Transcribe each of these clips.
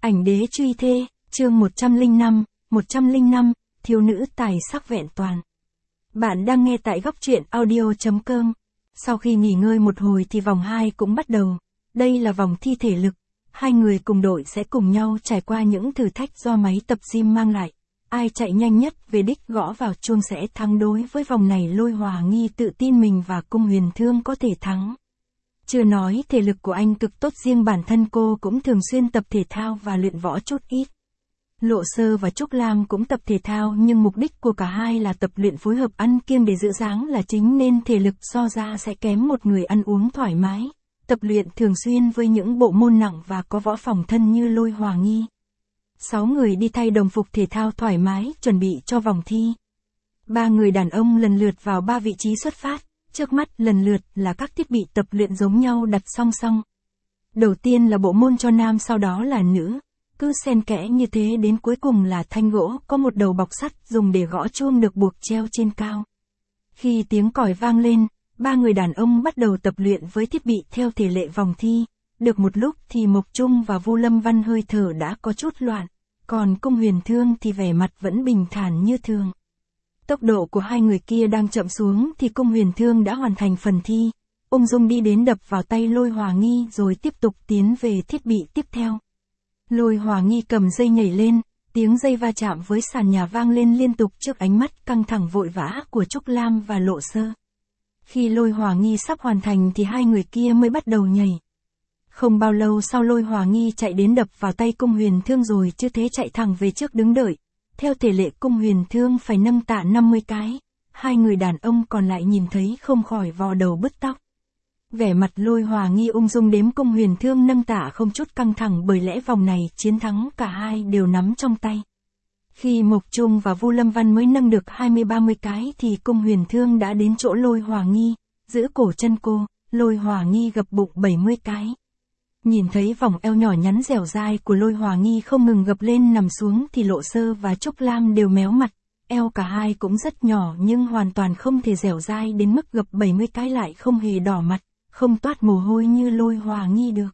Ảnh đế truy thê, chương 105, thiếu nữ tài sắc vẹn toàn. Bạn đang nghe tại góc truyện audio.com. Sau khi nghỉ ngơi một hồi thì vòng 2 cũng bắt đầu. Đây là vòng thi thể lực. Hai người cùng đội sẽ cùng nhau trải qua những thử thách do máy tập gym mang lại. Ai chạy nhanh nhất về đích gõ vào chuông sẽ thắng. Đối với vòng này Lôi Hòa Nghi tự tin mình và Cung Huyền Thương có thể thắng. Chưa nói thể lực của anh cực tốt, riêng bản thân cô cũng thường xuyên tập thể thao và luyện võ chút ít. Lộ Sơ và Trúc Lam cũng tập thể thao nhưng mục đích của cả hai là tập luyện phối hợp ăn kiêng để giữ dáng là chính nên thể lực so ra sẽ kém một người ăn uống thoải mái, tập luyện thường xuyên với những bộ môn nặng và có võ phòng thân như Lôi Hòa Nghi. 6 người đi thay đồng phục thể thao thoải mái chuẩn bị cho vòng thi. 3 người đàn ông lần lượt vào 3 vị trí xuất phát. Trước mắt lần lượt là các thiết bị tập luyện giống nhau đặt song song. Đầu tiên là bộ môn cho nam, sau đó là nữ. Cứ xen kẽ như thế đến cuối cùng là thanh gỗ có một đầu bọc sắt dùng để gõ chuông được buộc treo trên cao. Khi tiếng còi vang lên, 3 người đàn ông bắt đầu tập luyện với thiết bị theo thể lệ vòng thi. Được một lúc thì Mộc Trung và Vu Lâm Văn hơi thở đã có chút loạn, còn Cung Huyền Thương thì vẻ mặt vẫn bình thản như thường. Tốc độ của hai người kia đang chậm xuống thì Cung Huyền Thương đã hoàn thành phần thi, ung dung đi đến đập vào tay Lôi Hòa Nghi rồi tiếp tục tiến về thiết bị tiếp theo. Lôi Hòa Nghi cầm dây nhảy lên, tiếng dây va chạm với sàn nhà vang lên liên tục trước ánh mắt căng thẳng vội vã của Trúc Lam và Lộ Sơ. Khi Lôi Hòa Nghi sắp hoàn thành thì hai người kia mới bắt đầu nhảy. Không bao lâu sau Lôi Hòa Nghi chạy đến đập vào tay Cung Huyền Thương rồi chưa thế chạy thẳng về trước đứng đợi. Theo thể lệ Cung Huyền Thương phải nâng tạ 50 cái, hai người đàn ông còn lại nhìn thấy không khỏi vò đầu bứt tóc. Vẻ mặt Lôi Hòa Nghi ung dung đếm Cung Huyền Thương nâng tạ không chút căng thẳng, bởi lẽ vòng này chiến thắng cả hai đều nắm trong tay. Khi Mộc Trung và Vu Lâm Văn mới nâng được 20-30 cái thì Cung Huyền Thương đã đến chỗ Lôi Hòa Nghi, giữ cổ chân cô, Lôi Hòa Nghi gập bụng 70 cái. Nhìn thấy vòng eo nhỏ nhắn dẻo dai của Lôi Hòa Nghi không ngừng gập lên nằm xuống thì Lộ Sơ và Trúc Lam đều méo mặt, eo cả hai cũng rất nhỏ nhưng hoàn toàn không thể dẻo dai đến mức gập 70 cái lại không hề đỏ mặt, không toát mồ hôi như Lôi Hòa Nghi được.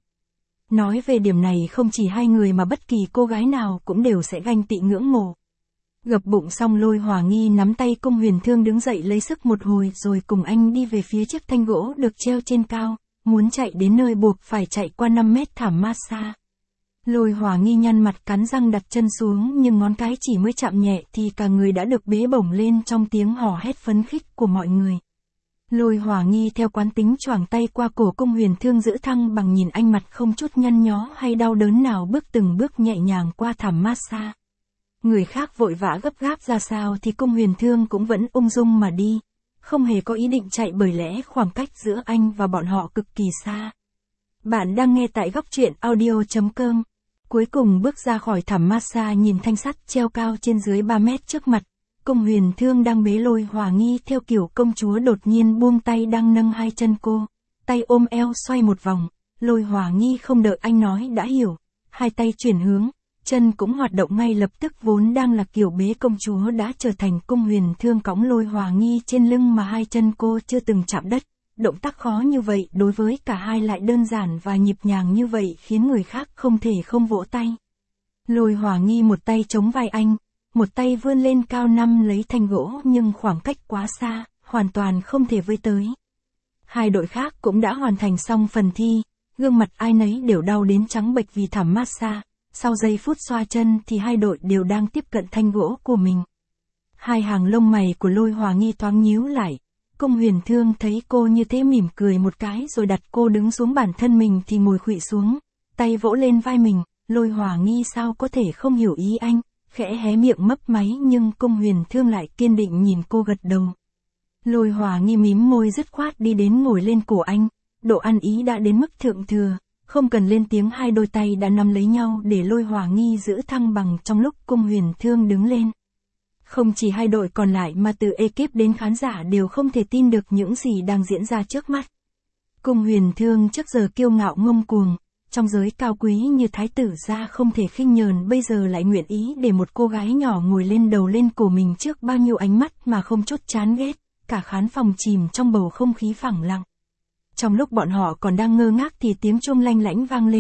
Nói về điểm này không chỉ hai người mà bất kỳ cô gái nào cũng đều sẽ ganh tị ngưỡng mộ. Gập bụng xong Lôi Hòa Nghi nắm tay Cung Huyền Thương đứng dậy lấy sức một hồi rồi cùng anh đi về phía chiếc thanh gỗ được treo trên cao. Muốn chạy đến nơi buộc phải chạy qua 5 mét thảm massage. Lôi Hòa Nghi nhăn mặt cắn răng đặt chân xuống nhưng ngón cái chỉ mới chạm nhẹ thì cả người đã được bế bổng lên trong tiếng hò hét phấn khích của mọi người. Lôi Hòa Nghi theo quán tính choàng tay qua cổ Cung Huyền Thương giữ thăng bằng, nhìn anh mặt không chút nhăn nhó hay đau đớn nào, bước từng bước nhẹ nhàng qua thảm massage. Người khác vội vã gấp gáp ra sao thì Cung Huyền Thương cũng vẫn ung dung mà đi. Không hề có ý định chạy, bởi lẽ khoảng cách giữa anh và bọn họ cực kỳ xa. Bạn đang nghe tại góc truyện audio.com. Cuối cùng bước ra khỏi thảm massage, nhìn thanh sắt treo cao trên dưới 3 mét trước mặt. Cung Huyền Thương đang bế Lôi Hòa Nghi theo kiểu công chúa đột nhiên buông tay đang nâng hai chân cô. Tay ôm eo xoay một vòng. Lôi Hòa Nghi không đợi anh nói đã hiểu. Hai tay chuyển hướng. Chân cũng hoạt động ngay lập tức, vốn đang là kiểu bế công chúa đã trở thành Cung Huyền Thương cõng Lôi Hòa Nghi trên lưng mà hai chân cô chưa từng chạm đất. Động tác khó như vậy đối với cả hai lại đơn giản và nhịp nhàng như vậy khiến người khác không thể không vỗ tay. Lôi Hòa Nghi một tay chống vai anh, một tay vươn lên cao nắm lấy thanh gỗ nhưng khoảng cách quá xa, hoàn toàn không thể với tới. Hai đội khác cũng đã hoàn thành xong phần thi, gương mặt ai nấy đều đau đến trắng bệch vì thảm massage. Sau giây phút xoa chân thì hai đội đều đang tiếp cận thanh gỗ của mình. Hai hàng lông mày của Lôi Hòa Nghi thoáng nhíu lại. Cung Huyền Thương thấy cô như thế mỉm cười một cái rồi đặt cô đứng xuống, bản thân mình thì ngồi khuỵu xuống, tay vỗ lên vai mình. Lôi Hòa Nghi sao có thể không hiểu ý anh, khẽ hé miệng mấp máy nhưng Cung Huyền Thương lại kiên định nhìn cô gật đầu. Lôi Hòa Nghi mím môi dứt khoát đi đến ngồi lên cổ anh, độ ăn ý đã đến mức thượng thừa. Không cần lên tiếng, hai đôi tay đã nắm lấy nhau để Lôi Hòa Nghi giữ thăng bằng trong lúc Cung Huyền Thương đứng lên. Không chỉ hai đội còn lại mà từ ekip đến khán giả đều không thể tin được những gì đang diễn ra trước mắt. Cung Huyền Thương trước giờ kiêu ngạo ngông cuồng, trong giới cao quý như thái tử gia không thể khinh nhờn, bây giờ lại nguyện ý để một cô gái nhỏ ngồi lên đầu lên cổ mình trước bao nhiêu ánh mắt mà không chút chán ghét, cả khán phòng chìm trong bầu không khí phẳng lặng. Trong lúc bọn họ còn đang ngơ ngác thì tiếng chuông lanh lảnh vang lên.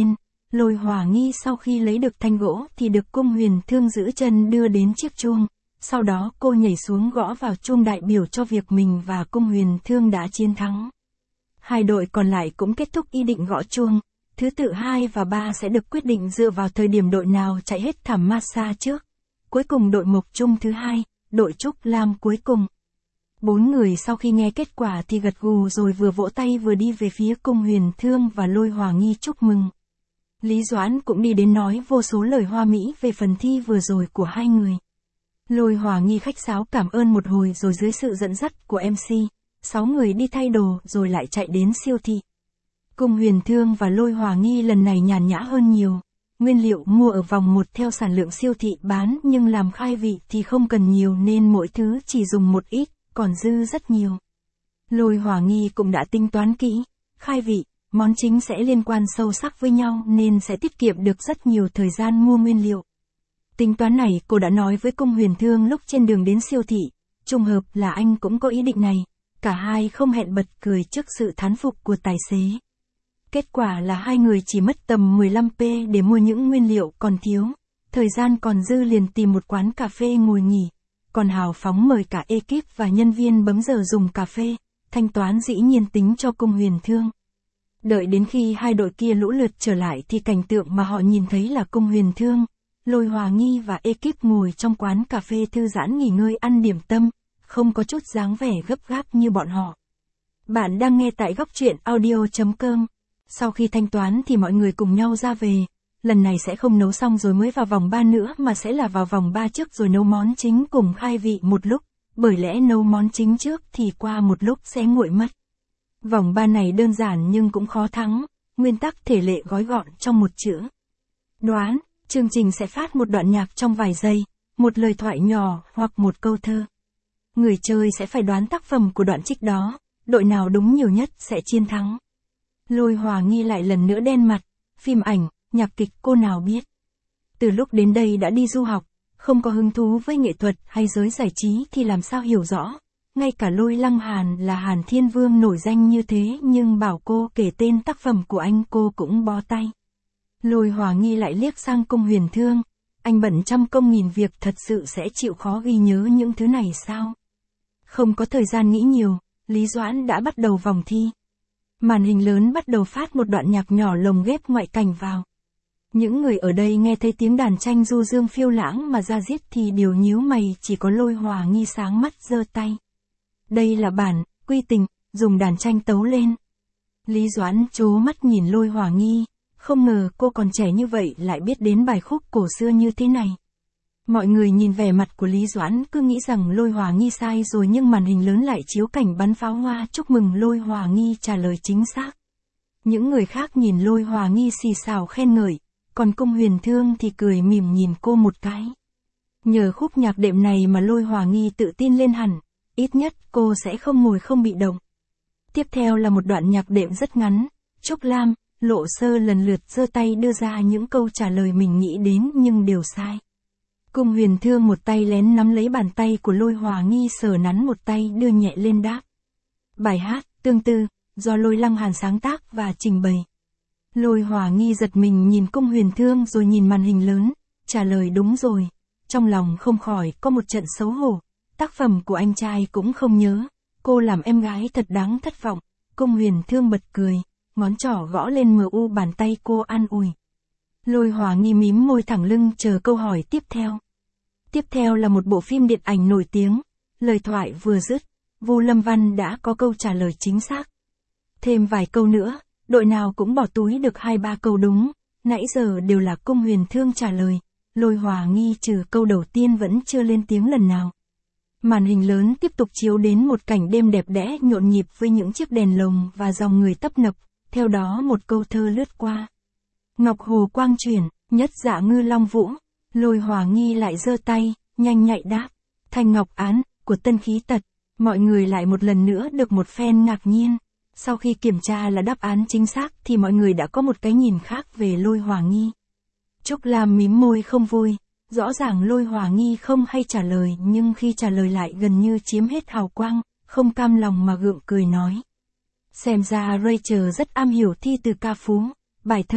Lôi Hòa Nghi sau khi lấy được thanh gỗ thì được Cung Huyền Thương giữ chân đưa đến chiếc chuông. Sau đó cô nhảy xuống gõ vào chuông đại biểu cho việc mình và Cung Huyền Thương đã chiến thắng. Hai đội còn lại cũng kết thúc ý định gõ chuông. Thứ tự 2 và 3 sẽ được quyết định dựa vào thời điểm đội nào chạy hết thảm massage trước. Cuối cùng đội Mộc Trung thứ 2, đội Trúc Lam cuối cùng. 4 người sau khi nghe kết quả thì gật gù rồi vừa vỗ tay vừa đi về phía Cung Huyền Thương và Lôi Hòa Nghi chúc mừng. Lý Doãn cũng đi đến nói vô số lời hoa mỹ về phần thi vừa rồi của hai người. Lôi Hòa Nghi khách sáo cảm ơn một hồi rồi dưới sự dẫn dắt của MC, 6 người đi thay đồ rồi lại chạy đến siêu thị. Cung Huyền Thương và Lôi Hòa Nghi lần này nhàn nhã hơn nhiều. Nguyên liệu mua ở vòng 1 theo sản lượng siêu thị bán nhưng làm khai vị thì không cần nhiều nên mỗi thứ chỉ dùng một ít, còn dư rất nhiều. Lôi Hòa Nghi cũng đã tính toán kỹ, khai vị, món chính sẽ liên quan sâu sắc với nhau nên sẽ tiết kiệm được rất nhiều thời gian mua nguyên liệu. Tính toán này cô đã nói với Cung Huyền Thương lúc trên đường đến siêu thị, trùng hợp là anh cũng có ý định này, cả hai không hẹn bật cười trước sự thán phục của tài xế. Kết quả là hai người chỉ mất tầm 15p để mua những nguyên liệu còn thiếu, thời gian còn dư liền tìm một quán cà phê ngồi nghỉ, còn hào phóng mời cả ekip và nhân viên bấm giờ dùng cà phê, thanh toán dĩ nhiên tính cho Cung Huyền Thương. Đợi đến khi hai đội kia lũ lượt trở lại thì cảnh tượng mà họ nhìn thấy là Cung Huyền Thương, Lôi Hòa Nghi và ekip ngồi trong quán cà phê thư giãn nghỉ ngơi ăn điểm tâm, không có chút dáng vẻ gấp gáp như bọn họ. Bạn đang nghe tại góc truyện audio.com. Sau khi thanh toán thì mọi người cùng nhau ra về, lần này sẽ không nấu xong rồi mới vào vòng 3 nữa mà sẽ là vào vòng 3 trước rồi nấu món chính cùng khai vị một lúc, bởi lẽ nấu món chính trước thì qua một lúc sẽ nguội mất. Vòng 3 này đơn giản nhưng cũng khó thắng, nguyên tắc thể lệ gói gọn trong một chữ. Đoán, chương trình sẽ phát một đoạn nhạc trong vài giây, một lời thoại nhỏ hoặc một câu thơ. Người chơi sẽ phải đoán tác phẩm của đoạn trích đó, đội nào đúng nhiều nhất sẽ chiến thắng. Lôi Hòa Nghi lại lần nữa đen mặt, phim ảnh, nhạc kịch cô nào biết. Từ lúc đến đây đã đi du học, không có hứng thú với nghệ thuật hay giới giải trí thì làm sao hiểu rõ. Ngay cả Lôi Lăng Hàn là Hàn Thiên Vương nổi danh như thế nhưng bảo cô kể tên tác phẩm của anh cô cũng bó tay. Lôi Hòa Nghi lại liếc sang Cung Huyền Thương, anh bận trăm công nghìn việc thật sự sẽ chịu khó ghi nhớ những thứ này sao? Không có thời gian nghĩ nhiều, Lý Doãn đã bắt đầu vòng thi. Màn hình lớn bắt đầu phát một đoạn nhạc nhỏ lồng ghép ngoại cảnh vào. Những người ở đây nghe thấy tiếng đàn tranh du dương phiêu lãng mà ra diết thì điều nhíu mày, chỉ có Lôi Hòa Nghi sáng mắt giơ tay. Đây là bản, quy tình, dùng đàn tranh tấu lên. Lý Doãn trố mắt nhìn Lôi Hòa Nghi, không ngờ cô còn trẻ như vậy lại biết đến bài khúc cổ xưa như thế này. Mọi người nhìn vẻ mặt của Lý Doãn cứ nghĩ rằng Lôi Hòa Nghi sai rồi nhưng màn hình lớn lại chiếu cảnh bắn pháo hoa chúc mừng Lôi Hòa Nghi trả lời chính xác. Những người khác nhìn Lôi Hòa Nghi xì xào khen ngợi, còn Cung Huyền Thương thì cười mỉm nhìn cô một cái. Nhờ khúc nhạc đệm này mà Lôi Hòa Nghi tự tin lên hẳn, ít nhất cô sẽ không ngồi không bị động. Tiếp theo là một đoạn nhạc đệm rất ngắn, Trúc Lam, Lộ Sơ lần lượt giơ tay đưa ra những câu trả lời mình nghĩ đến nhưng đều sai. Cung Huyền Thương một tay lén nắm lấy bàn tay của Lôi Hòa Nghi sờ nắn một tay đưa nhẹ lên đáp. Bài hát, tương tư, do Lôi Lăng Hàn sáng tác và trình bày. Lôi Hòa Nghi giật mình nhìn Cung Huyền Thương rồi nhìn màn hình lớn, trả lời đúng rồi. Trong lòng không khỏi có một trận xấu hổ, tác phẩm của anh trai cũng không nhớ, cô làm em gái thật đáng thất vọng. Cung Huyền Thương bật cười, ngón trỏ gõ lên mu bàn tay cô an ủi. Lôi Hòa Nghi mím môi thẳng lưng chờ câu hỏi tiếp theo. Tiếp theo là một bộ phim điện ảnh nổi tiếng, lời thoại vừa dứt, Vu Lâm Văn đã có câu trả lời chính xác. Thêm vài câu nữa, đội nào cũng bỏ túi được 2-3 câu đúng, nãy giờ đều là Cung Huyền Thương trả lời, Lôi Hòa Nghi trừ câu đầu tiên vẫn chưa lên tiếng lần nào. Màn hình lớn tiếp tục chiếu đến một cảnh đêm đẹp đẽ nhộn nhịp với những chiếc đèn lồng và dòng người tấp nập, theo đó một câu thơ lướt qua. Ngọc Hồ quang chuyển, nhất dạ ngư long vũ. Lôi Hòa Nghi lại giơ tay, nhanh nhạy đáp. Thanh Ngọc Án, của Tân Khí Tật. Mọi người lại một lần nữa được một phen ngạc nhiên. Sau khi kiểm tra là đáp án chính xác thì mọi người đã có một cái nhìn khác về Lôi Hòa Nghi. Trúc Lam mím môi không vui. Rõ ràng Lôi Hòa Nghi không hay trả lời nhưng khi trả lời lại gần như chiếm hết hào quang, không cam lòng mà gượng cười nói. Xem ra Rachel rất am hiểu thi từ ca phú, bài thơ,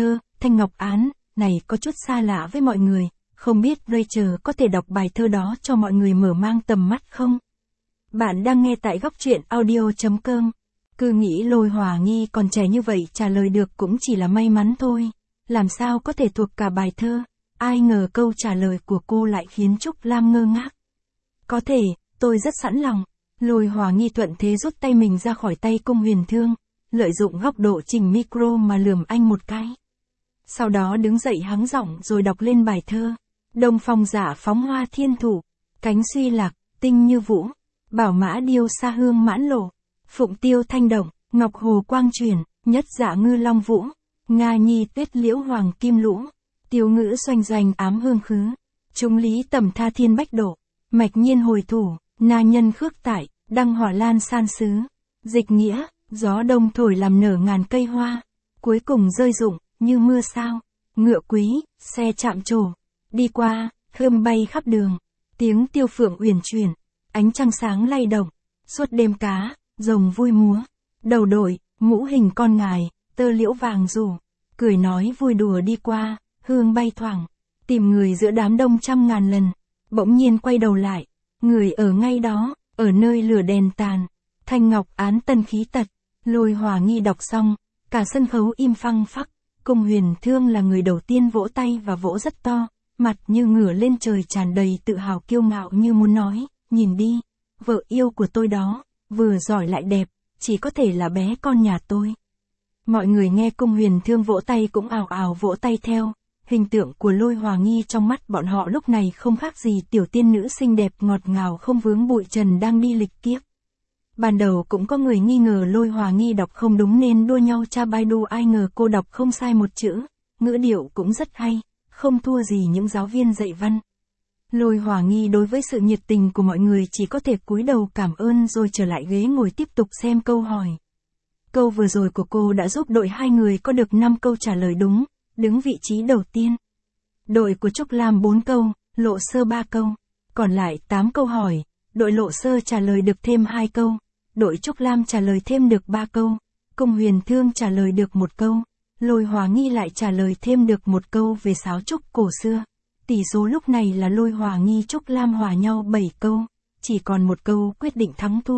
Thanh Ngọc Án, này có chút xa lạ với mọi người, không biết Rachel có thể đọc bài thơ đó cho mọi người mở mang tầm mắt không? Bạn đang nghe tại góc truyện audio.com. Cứ nghĩ Lôi Hòa Nghi còn trẻ như vậy trả lời được cũng chỉ là may mắn thôi. Làm sao có thể thuộc cả bài thơ? Ai ngờ câu trả lời của cô lại khiến Trúc Lam ngơ ngác. Có thể, tôi rất sẵn lòng. Lôi Hòa Nghi thuận thế rút tay mình ra khỏi tay Cung Huyền Thương, lợi dụng góc độ chỉnh micro mà lườm anh một cái. Sau đó đứng dậy hắng giọng rồi đọc lên bài thơ. Đông phong giả phóng hoa thiên thủ, cánh suy lạc, tinh như vũ, bảo mã điêu xa hương mãn lộ, phụng tiêu thanh động, ngọc hồ quang truyền, nhất dạ ngư long vũ, nga nhi tuyết liễu hoàng kim lũ, tiêu ngữ xoanh doanh ám hương khứ, trung lý tầm tha thiên bách độ, mạch nhiên hồi thủ, na nhân khước tại, đăng hỏa lan san sứ, dịch nghĩa, gió đông thổi làm nở ngàn cây hoa, cuối cùng rơi rụng, như mưa sao, ngựa quý, xe chạm trổ, đi qua, hương bay khắp đường, tiếng tiêu phượng uyển chuyển, ánh trăng sáng lay động, suốt đêm cá, rồng vui múa, đầu đội, mũ hình con ngài, tơ liễu vàng rủ, cười nói vui đùa đi qua, hương bay thoảng, tìm người giữa đám đông trăm ngàn lần, bỗng nhiên quay đầu lại, người ở ngay đó, ở nơi lửa đèn tàn, Thanh Ngọc Án tân khí tật, Lôi Hòa Nghi đọc xong, cả sân khấu im phăng phắc, Cung Huyền Thương là người đầu tiên vỗ tay và vỗ rất to, mặt như ngửa lên trời tràn đầy tự hào kiêu ngạo như muốn nói, nhìn đi, vợ yêu của tôi đó, vừa giỏi lại đẹp, chỉ có thể là bé con nhà tôi. Mọi người nghe Cung Huyền Thương vỗ tay cũng ào ào vỗ tay theo, hình tượng của Lôi Hòa Nghi trong mắt bọn họ lúc này không khác gì tiểu tiên nữ xinh đẹp ngọt ngào không vướng bụi trần đang đi lịch kiếp. Ban đầu cũng có người nghi ngờ Lôi Hòa Nghi đọc không đúng nên đua nhau tra Baidu, ai ngờ cô đọc không sai một chữ, ngữ điệu cũng rất hay, không thua gì những giáo viên dạy văn. Lôi Hòa Nghi đối với sự nhiệt tình của mọi người chỉ có thể cúi đầu cảm ơn rồi trở lại ghế ngồi tiếp tục xem câu hỏi. Câu vừa rồi của cô đã giúp đội hai người có được 5 câu trả lời đúng, đứng vị trí đầu tiên. Đội của Trúc Lam 4 câu, Lộ Sơ 3 câu, còn lại 8 câu hỏi, đội Lộ Sơ trả lời được thêm 2 câu, đội Trúc Lam trả lời thêm được 3 câu, Cung Huyền Thương trả lời được 1 câu, Lôi Hòa Nghi lại trả lời thêm được 1 câu về sáo trúc cổ xưa. Tỷ số lúc này là Lôi Hòa Nghi Trúc Lam hòa nhau 7 câu, chỉ còn 1 câu quyết định thắng thua.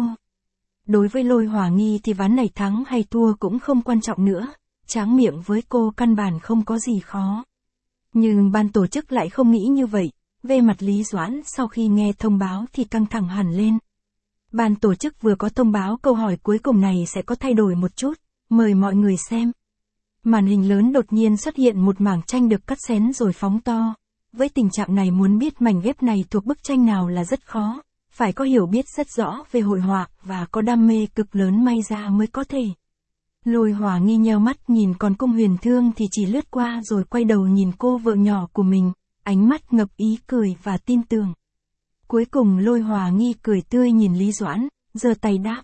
Đối với Lôi Hòa Nghi thì ván này thắng hay thua cũng không quan trọng nữa, tráng miệng với cô căn bản không có gì khó. Nhưng ban tổ chức lại không nghĩ như vậy, về mặt Lý Doãn sau khi nghe thông báo thì căng thẳng hẳn lên. Ban tổ chức vừa có thông báo câu hỏi cuối cùng này sẽ có thay đổi một chút, mời mọi người xem. Màn hình lớn đột nhiên xuất hiện một mảng tranh được cắt xén rồi phóng to. Với tình trạng này muốn biết mảnh ghép này thuộc bức tranh nào là rất khó, phải có hiểu biết rất rõ về hội họa và có đam mê cực lớn may ra mới có thể. Lôi Hòa Nghi nheo mắt nhìn, còn Cung Huyền Thương thì chỉ lướt qua rồi quay đầu nhìn cô vợ nhỏ của mình, ánh mắt ngập ý cười và tin tưởng. Cuối cùng Lôi Hòa Nghi cười tươi nhìn Lý Doãn, giơ tay đáp.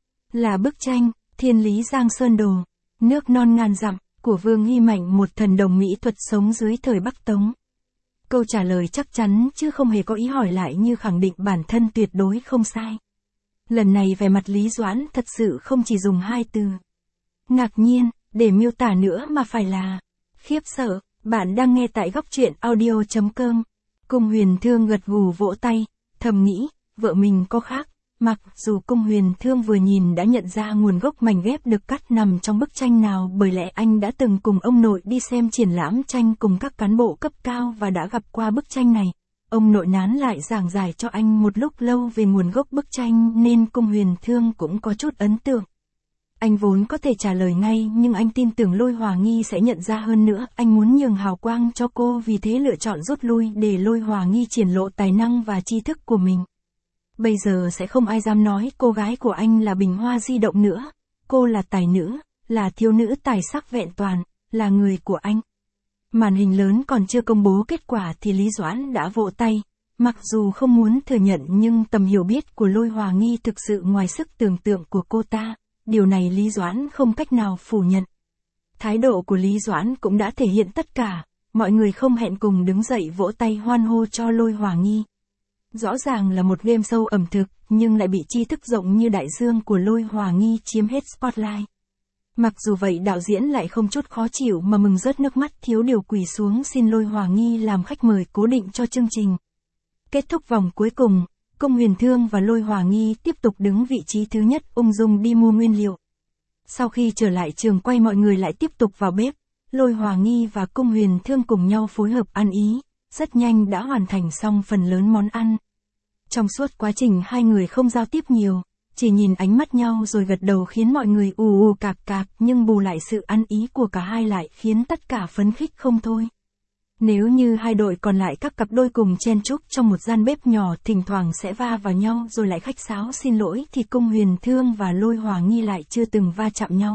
Là bức tranh, Thiên Lý Giang Sơn Đồ, nước non ngàn dặm, của Vương Hy Mạnh, một thần đồng mỹ thuật sống dưới thời Bắc Tống. Câu trả lời chắc chắn chứ không hề có ý hỏi lại, như khẳng định bản thân tuyệt đối không sai. Lần này vẻ mặt Lý Doãn thật sự không chỉ dùng 2 từ ngạc nhiên để miêu tả nữa mà phải là khiếp sợ. Bạn đang nghe tại góc truyện audio.com. Cung Huyền Thương gật gù vỗ tay, thầm nghĩ, vợ mình có khác. Mặc dù Cung Huyền Thương vừa nhìn đã nhận ra nguồn gốc mảnh ghép được cắt nằm trong bức tranh nào, bởi lẽ anh đã từng cùng ông nội đi xem triển lãm tranh cùng các cán bộ cấp cao và đã gặp qua bức tranh này. Ông nội nán lại giảng giải cho anh một lúc lâu về nguồn gốc bức tranh nên Cung Huyền Thương cũng có chút ấn tượng. Anh vốn có thể trả lời ngay nhưng anh tin tưởng Lôi Hòa Nghi sẽ nhận ra, hơn nữa anh muốn nhường hào quang cho cô, vì thế lựa chọn rút lui để Lôi Hòa Nghi triển lộ tài năng và tri thức của mình. Bây giờ sẽ không ai dám nói cô gái của anh là bình hoa di động nữa. Cô là tài nữ, là thiếu nữ tài sắc vẹn toàn, là người của anh. Màn hình lớn còn chưa công bố kết quả thì Lý Doãn đã vỗ tay. Mặc dù không muốn thừa nhận nhưng tầm hiểu biết của Lôi Hòa Nghi thực sự ngoài sức tưởng tượng của cô ta. Điều này Lý Doãn không cách nào phủ nhận. Thái độ của Lý Doãn cũng đã thể hiện tất cả. Mọi người không hẹn cùng đứng dậy vỗ tay hoan hô cho Lôi Hòa Nghi. Rõ ràng là một game show ẩm thực, nhưng lại bị tri thức rộng như đại dương của Lôi Hòa Nghi chiếm hết spotlight. Mặc dù vậy đạo diễn lại không chút khó chịu mà mừng rớt nước mắt thiếu điều quỳ xuống xin Lôi Hòa Nghi làm khách mời cố định cho chương trình. Kết thúc vòng cuối cùng, Cung Huyền Thương và Lôi Hòa Nghi tiếp tục đứng vị trí thứ nhất ung dung đi mua nguyên liệu. Sau khi trở lại trường quay mọi người lại tiếp tục vào bếp, Lôi Hòa Nghi và Cung Huyền Thương cùng nhau phối hợp ăn ý, rất nhanh đã hoàn thành xong phần lớn món ăn. Trong suốt quá trình hai người không giao tiếp nhiều, chỉ nhìn ánh mắt nhau rồi gật đầu khiến mọi người ù ù cạc cạc, nhưng bù lại sự ăn ý của cả hai lại khiến tất cả phấn khích không thôi. Nếu như hai đội còn lại các cặp đôi cùng chen chúc trong một gian bếp nhỏ thỉnh thoảng sẽ va vào nhau rồi lại khách sáo xin lỗi thì Cung Huyền Thương và Lôi Hòa Nghi lại chưa từng va chạm nhau.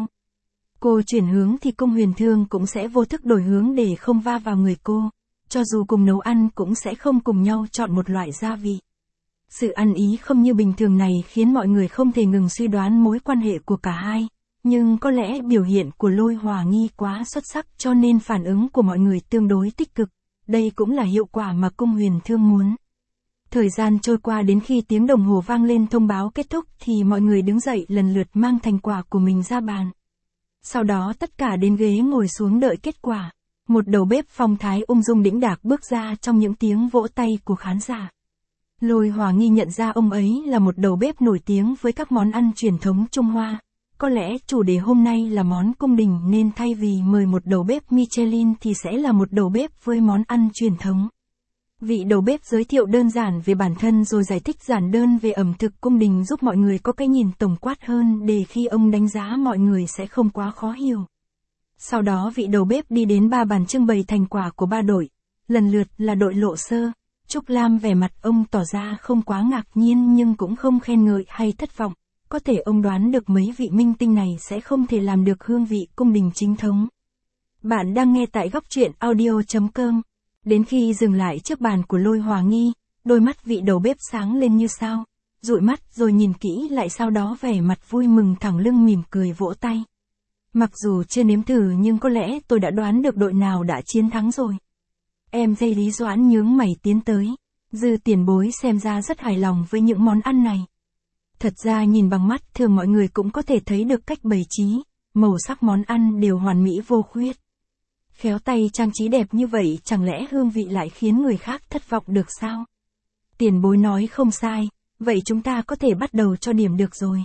Cô chuyển hướng thì Cung Huyền Thương cũng sẽ vô thức đổi hướng để không va vào người cô, cho dù cùng nấu ăn cũng sẽ không cùng nhau chọn một loại gia vị. Sự ăn ý không như bình thường này khiến mọi người không thể ngừng suy đoán mối quan hệ của cả hai, nhưng có lẽ biểu hiện của Lôi Hòa Nghi quá xuất sắc cho nên phản ứng của mọi người tương đối tích cực, đây cũng là hiệu quả mà Cung Huyền Thương muốn. Thời gian trôi qua đến khi tiếng đồng hồ vang lên thông báo kết thúc thì mọi người đứng dậy lần lượt mang thành quả của mình ra bàn. Sau đó tất cả đến ghế ngồi xuống đợi kết quả. Một đầu bếp phong thái ung dung đĩnh đạc bước ra trong những tiếng vỗ tay của khán giả. Lôi Hòa Nghi nhận ra ông ấy là một đầu bếp nổi tiếng với các món ăn truyền thống Trung Hoa. Có lẽ chủ đề hôm nay là món cung đình nên thay vì mời một đầu bếp Michelin thì sẽ là một đầu bếp với món ăn truyền thống. Vị đầu bếp giới thiệu đơn giản về bản thân rồi giải thích giản đơn về ẩm thực cung đình giúp mọi người có cái nhìn tổng quát hơn để khi ông đánh giá mọi người sẽ không quá khó hiểu. Sau đó vị đầu bếp đi đến ba bàn trưng bày thành quả của ba đội, lần lượt là đội Lộ Sơ. Trúc Lam vẻ mặt ông tỏ ra không quá ngạc nhiên nhưng cũng không khen ngợi hay thất vọng, có thể ông đoán được mấy vị minh tinh này sẽ không thể làm được hương vị cung đình chính thống. Bạn đang nghe tại góc truyện audio.com. Đến khi dừng lại trước bàn của Lôi Hòa Nghi, đôi mắt vị đầu bếp sáng lên như sao, dụi mắt rồi nhìn kỹ lại sau đó vẻ mặt vui mừng thẳng lưng mỉm cười vỗ tay. Mặc dù chưa nếm thử nhưng có lẽ tôi đã đoán được đội nào đã chiến thắng rồi. Em dây Lý Doãn nhướng mày tiến tới. Dư Tiền Bối xem ra rất hài lòng với những món ăn này. Thật ra nhìn bằng mắt thường mọi người cũng có thể thấy được cách bày trí, màu sắc món ăn đều hoàn mỹ vô khuyết. Khéo tay trang trí đẹp như vậy chẳng lẽ hương vị lại khiến người khác thất vọng được sao? Tiền Bối nói không sai, vậy chúng ta có thể bắt đầu cho điểm được rồi.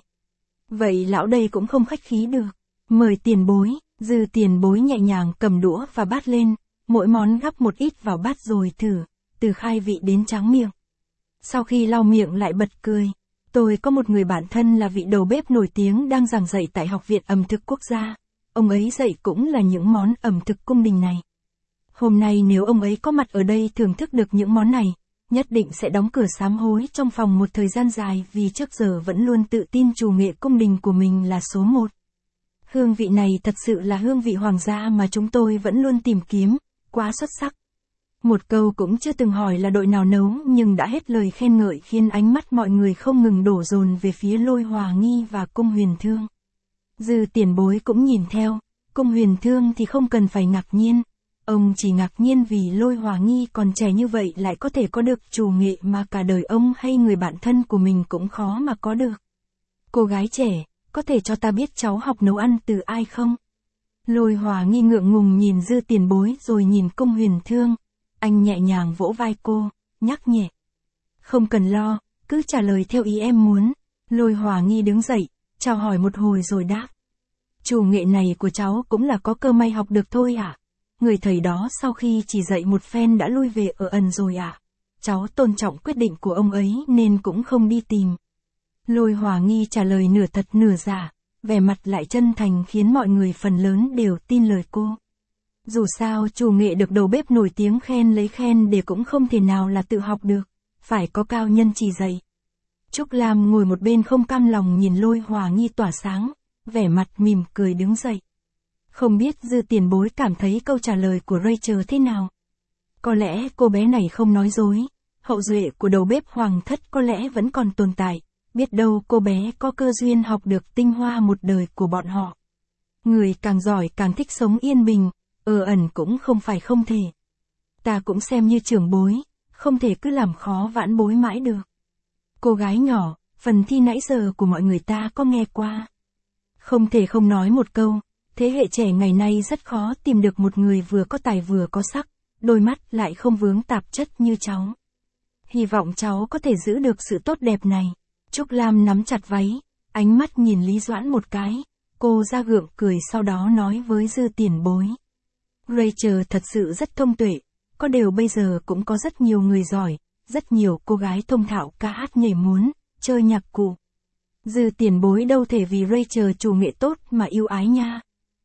Vậy lão đây cũng không khách khí được. Mời Tiền Bối. Dư Tiền Bối nhẹ nhàng cầm đũa và bát lên, mỗi món gắp một ít vào bát rồi thử, từ khai vị đến tráng miệng. Sau khi lau miệng lại bật cười. Tôi có một người bạn thân là vị đầu bếp nổi tiếng đang giảng dạy tại Học viện Ẩm thực Quốc gia. Ông ấy dạy cũng là những món ẩm thực cung đình này. Hôm nay nếu ông ấy có mặt ở đây thưởng thức được những món này, nhất định sẽ đóng cửa sám hối trong phòng một thời gian dài vì trước giờ vẫn luôn tự tin chủ nghệ cung đình của mình là số 1. Hương vị này thật sự là hương vị hoàng gia mà chúng tôi vẫn luôn tìm kiếm, quá xuất sắc. Một câu cũng chưa từng hỏi là đội nào nấu nhưng đã hết lời khen ngợi khiến ánh mắt mọi người không ngừng đổ dồn về phía Lôi Hòa Nghi và Cung Huyền Thương. Dư Tiền Bối cũng nhìn theo, Cung Huyền Thương thì không cần phải ngạc nhiên. Ông chỉ ngạc nhiên vì Lôi Hòa Nghi còn trẻ như vậy lại có thể có được chủ nghệ mà cả đời ông hay người bạn thân của mình cũng khó mà có được. Cô gái trẻ, có thể cho ta biết cháu học nấu ăn từ ai không? Lôi Hòa Nghi ngượng ngùng nhìn Dư Tiền Bối rồi nhìn Cung Huyền Thương. Anh nhẹ nhàng vỗ vai cô, nhắc nhẹ. Không cần lo, cứ trả lời theo ý em muốn. Lôi Hòa Nghi đứng dậy, chào hỏi một hồi rồi đáp. Chủ nghệ này của cháu cũng là có cơ may học được thôi ạ. Người thầy đó sau khi chỉ dạy một phen đã lui về ở ẩn rồi ạ. Cháu tôn trọng quyết định của ông ấy nên cũng không đi tìm. Lôi Hòa Nghi trả lời nửa thật nửa giả, vẻ mặt lại chân thành khiến mọi người phần lớn đều tin lời cô. Dù sao chủ nghệ được đầu bếp nổi tiếng khen lấy khen để cũng không thể nào là tự học được, phải có cao nhân chỉ dạy. Trúc Lam ngồi một bên không cam lòng nhìn Lôi Hòa Nghi tỏa sáng, vẻ mặt mỉm cười đứng dậy. Không biết Dư Tiền Bối cảm thấy câu trả lời của Rachel thế nào? Có lẽ cô bé này không nói dối, hậu duệ của đầu bếp hoàng thất có lẽ vẫn còn tồn tại, biết đâu cô bé có cơ duyên học được tinh hoa một đời của bọn họ. Người càng giỏi càng thích sống yên bình, ở ẩn cũng không phải không thể. Ta cũng xem như trưởng bối, không thể cứ làm khó vãn bối mãi được. Cô gái nhỏ, phần thi nãy giờ của mọi người ta có nghe qua Không thể không nói một câu, thế hệ trẻ ngày nay rất khó tìm được một người vừa có tài vừa có sắc, đôi mắt lại không vướng tạp chất như cháu. Hy vọng cháu có thể giữ được sự tốt đẹp này. Trúc Lam nắm chặt váy, ánh mắt nhìn Lý Doãn một cái, cô ra gượng cười sau đó nói với Dư tiền bối. Rachel thật sự rất thông tuệ, có điều bây giờ cũng có rất nhiều người giỏi, rất nhiều cô gái thông thạo ca hát nhảy múa, chơi nhạc cụ. Dư tiền bối đâu thể vì Rachel chủ nghệ tốt mà yêu ái nha.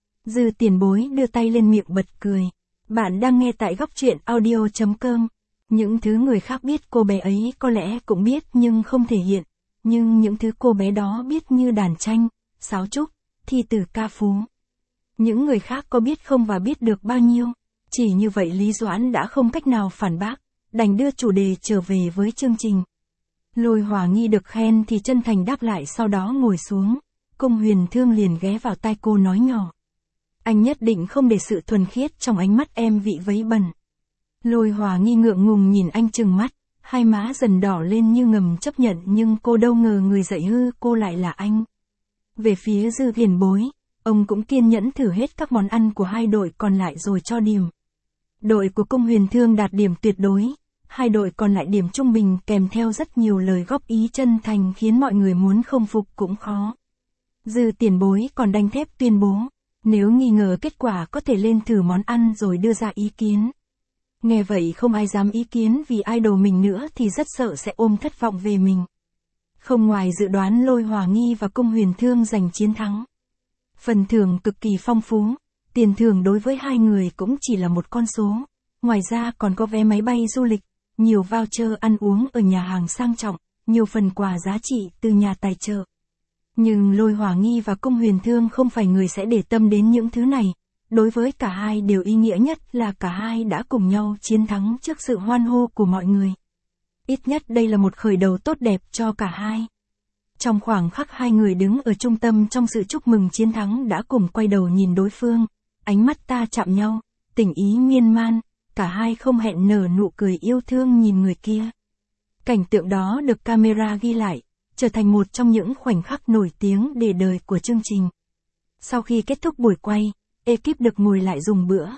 Dư tiền bối đưa tay lên miệng bật cười. Bạn đang nghe tại góc truyện audio.com. Những thứ người khác biết cô bé ấy có lẽ cũng biết nhưng không thể hiện. Nhưng những thứ cô bé đó biết như đàn tranh, sáo trúc, thi từ ca phú. Những người khác có biết không và biết được bao nhiêu. Chỉ như vậy Lý Doãn đã không cách nào phản bác, đành đưa chủ đề trở về với chương trình. Lôi Hòa Nghi được khen thì chân thành đáp lại sau đó ngồi xuống. Cung Huyền Thương liền ghé vào tai cô nói nhỏ. Anh nhất định không để sự thuần khiết trong ánh mắt em vị vấy bẩn. Lôi Hòa Nghi ngượng ngùng nhìn anh trừng mắt, hai má dần đỏ lên như ngầm chấp nhận nhưng cô đâu ngờ người dạy hư cô lại là anh. Về phía Dư tiền bối, ông cũng kiên nhẫn thử hết các món ăn của hai đội còn lại rồi cho điểm. Đội của Cung Huyền Thương đạt điểm tuyệt đối, hai đội còn lại điểm trung bình kèm theo rất nhiều lời góp ý chân thành khiến mọi người muốn không phục cũng khó. Dư tiền bối còn đanh thép tuyên bố, nếu nghi ngờ kết quả có thể lên thử món ăn rồi đưa ra ý kiến. Nghe vậy không ai dám ý kiến vì idol mình nữa thì rất sợ sẽ ôm thất vọng về mình. Không ngoài dự đoán Lôi Hòa Nghi và Cung Huyền Thương giành chiến thắng. Phần thưởng cực kỳ phong phú, tiền thưởng đối với hai người cũng chỉ là một con số. Ngoài ra còn có vé máy bay du lịch, nhiều voucher ăn uống ở nhà hàng sang trọng, nhiều phần quà giá trị từ nhà tài trợ. Nhưng Lôi Hòa Nghi và Cung Huyền Thương không phải người sẽ để tâm đến những thứ này. Đối với cả hai điều ý nghĩa nhất là cả hai đã cùng nhau chiến thắng trước sự hoan hô của mọi người. Ít nhất đây là một khởi đầu tốt đẹp cho cả hai. Trong khoảng khắc hai người đứng ở trung tâm trong sự chúc mừng chiến thắng đã cùng quay đầu nhìn đối phương, ánh mắt ta chạm nhau, tình ý miên man, cả hai không hẹn nở nụ cười yêu thương nhìn người kia. Cảnh tượng đó được camera ghi lại, trở thành một trong những khoảnh khắc nổi tiếng để đời của chương trình. Sau khi kết thúc buổi quay, ekip được ngồi lại dùng bữa.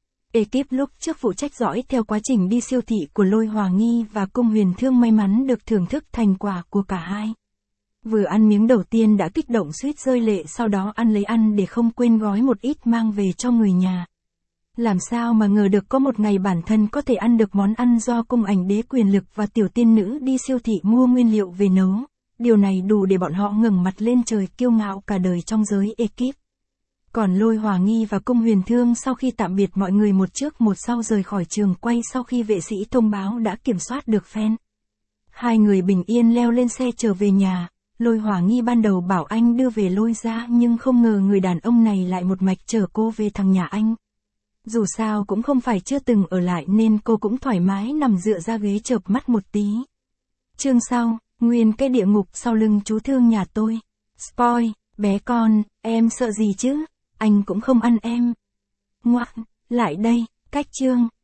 Ekip lúc trước phụ trách dõi theo quá trình đi siêu thị của Lôi Hòa Nghi và Cung Huyền Thương may mắn được thưởng thức thành quả của cả hai. Vừa ăn miếng đầu tiên đã kích động suýt rơi lệ, sau đó ăn lấy ăn để không quên gói một ít mang về cho người nhà. Làm sao mà ngờ được có một ngày bản thân có thể ăn được món ăn do cung ảnh đế quyền lực và tiểu tiên nữ đi siêu thị mua nguyên liệu về nấu. Điều này đủ để bọn họ ngẩng mặt lên trời kiêu ngạo cả đời trong giới ekip. Còn Lôi Hòa Nghi và Cung Huyền Thương sau khi tạm biệt mọi người một trước một sau rời khỏi trường quay sau khi vệ sĩ thông báo đã kiểm soát được fan. Hai người bình yên leo lên xe trở về nhà. Lôi Hòa Nghi ban đầu bảo anh đưa về Lôi gia nhưng không ngờ người đàn ông này lại một mạch chở cô về thẳng nhà anh. Dù sao cũng không phải chưa từng ở lại nên cô cũng thoải mái nằm dựa ra ghế chợp mắt một tí. Chương sau, nguyên cái địa ngục sau lưng chú thương nhà tôi. Spoil, bé con, em sợ gì chứ, anh cũng không ăn em. Ngoặc, lại đây, cách chương.